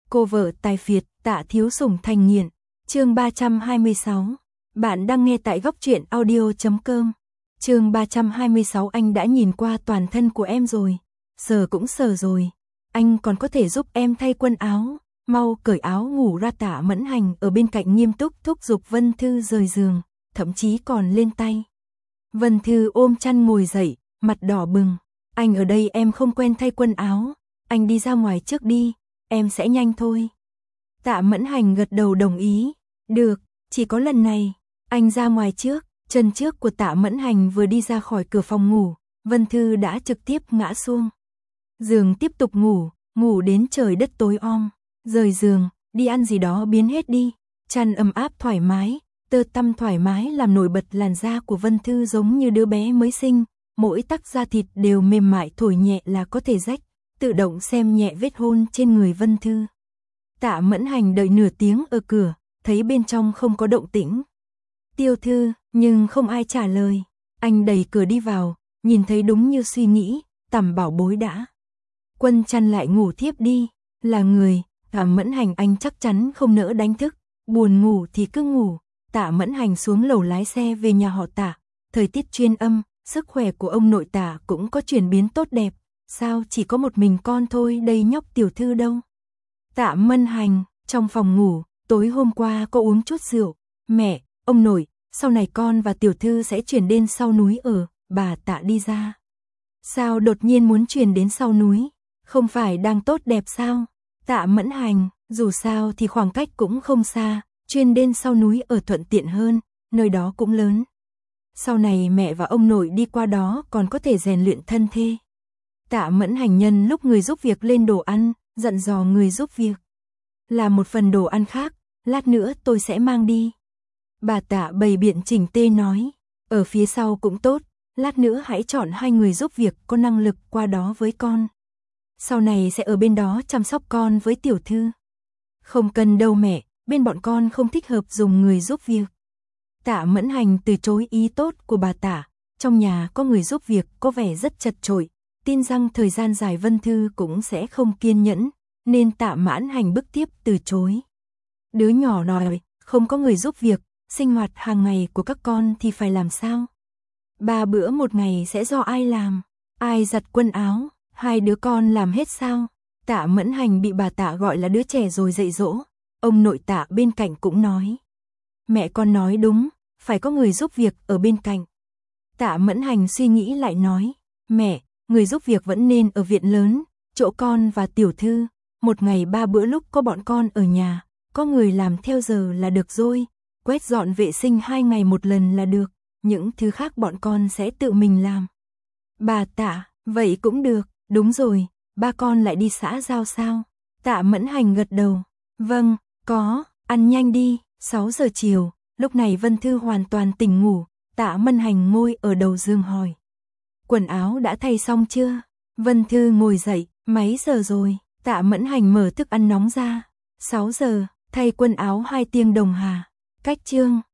Cô vợ tài phiệt, Tạ Thiếu Sủng thành nghiện. Chương 326. Bạn đang nghe tại góc truyện audio.com. Chương 326. Anh đã nhìn qua toàn thân của em rồi. Sờ cũng sờ rồi. Anh còn có thể giúp em thay quần áo. Mau cởi áo ngủ ra. Tạ Mẫn Hành ở bên cạnh nghiêm túc thúc giục Vân Thư rời giường, thậm chí còn lên tay. Vân Thư ôm chăn ngồi dậy, mặt đỏ bừng. Anh ở đây em không quen thay quần áo. Anh đi ra ngoài trước đi, em sẽ nhanh thôi. Tạ Mẫn Hành gật đầu đồng ý. Được, chỉ có lần này. Anh ra ngoài trước. Chân trước của Tạ Mẫn Hành vừa đi ra khỏi cửa phòng ngủ, Vân Thư đã trực tiếp ngã xuống giường tiếp tục ngủ, ngủ đến trời đất tối om. Rời giường, đi ăn gì đó biến hết đi. Chăn ấm áp thoải mái, tơ tăm thoải mái làm nổi bật làn da của Vân Thư giống như đứa bé mới sinh. Mỗi tấc da thịt đều mềm mại, thổi nhẹ là có thể rách. Tự động xem nhẹ vết hôn trên người Vân Thư. Tạ Mẫn Hành đợi nửa tiếng ở cửa, thấy bên trong không có động tĩnh. Tiêu Thư, nhưng không ai trả lời. Anh đẩy cửa đi vào, nhìn thấy đúng như suy nghĩ, Tằm bảo bối đã quân chăn lại ngủ thiếp đi. Là người, Tạ Mẫn Hành anh chắc chắn không nỡ đánh thức. Buồn ngủ thì cứ ngủ. Tạ Mẫn Hành xuống lầu lái xe về nhà họ Tạ. Thời tiết chuyên âm, sức khỏe của ông nội Tạ cũng có chuyển biến tốt đẹp. Sao chỉ có một mình con thôi, đây nhóc Tiểu Thư đâu? Tạ Mẫn Hành, trong phòng ngủ, tối hôm qua có uống chút rượu. Mẹ, ông nội, sau này con và Tiểu Thư sẽ chuyển đến sau núi ở. Bà Tạ đi ra. Sao đột nhiên muốn chuyển đến sau núi? Không phải đang tốt đẹp sao? Tạ Mẫn Hành, dù sao thì khoảng cách cũng không xa, chuyển đến sau núi ở thuận tiện hơn, nơi đó cũng lớn. Sau này mẹ và ông nội đi qua đó còn có thể rèn luyện thân thể. Tạ Mẫn Hành nhân lúc người giúp việc lên đồ ăn, dặn dò người giúp việc. Là một phần đồ ăn khác, lát nữa tôi sẽ mang đi. Bà Tạ bày biện chỉnh tê nói, ở phía sau cũng tốt, lát nữa hãy chọn 2 người giúp việc có năng lực qua đó với con. Sau này sẽ ở bên đó chăm sóc con với Tiểu Thư. Không cần đâu mẹ, bên bọn con không thích hợp dùng người giúp việc. Tạ Mẫn Hành từ chối ý tốt của bà Tạ, trong nhà có người giúp việc có vẻ rất chật chội, tin rằng thời gian dài Vân Thư cũng sẽ không kiên nhẫn, nên Tạ Mẫn Hành bức tiếp từ chối. Đứa nhỏ nói, không có người giúp việc, sinh hoạt hàng ngày của các con thì phải làm sao? 3 bữa một ngày sẽ do ai làm? Ai giặt quần áo? 2 đứa con làm hết sao? Tạ Mẫn Hành bị bà Tạ gọi là đứa trẻ rồi dạy dỗ. Ông nội Tạ bên cạnh cũng nói, mẹ con nói đúng, phải có người giúp việc ở bên cạnh. Tạ Mẫn Hành suy nghĩ lại nói, mẹ, người giúp việc vẫn nên ở viện lớn, chỗ con và Tiểu Thư. Một ngày 3 bữa lúc có bọn con ở nhà, có người làm theo giờ là được rồi. Quét dọn vệ sinh 2 ngày một lần là được, những thứ khác bọn con sẽ tự mình làm. Bà Tạ, vậy cũng được, đúng rồi, ba con lại đi xã giao sao? Tạ Mẫn Hành gật đầu, vâng, có, ăn nhanh đi. 6 giờ chiều, lúc này Vân Thư hoàn toàn tỉnh ngủ. Tạ Mẫn Hành ngồi ở đầu giường hỏi, quần áo đã thay xong chưa? Vân Thư ngồi dậy, mấy giờ rồi? Tạ Mẫn Hành mở thức ăn nóng ra. 6 giờ, thay quần áo 2 tiếng đồng hà. Cách chương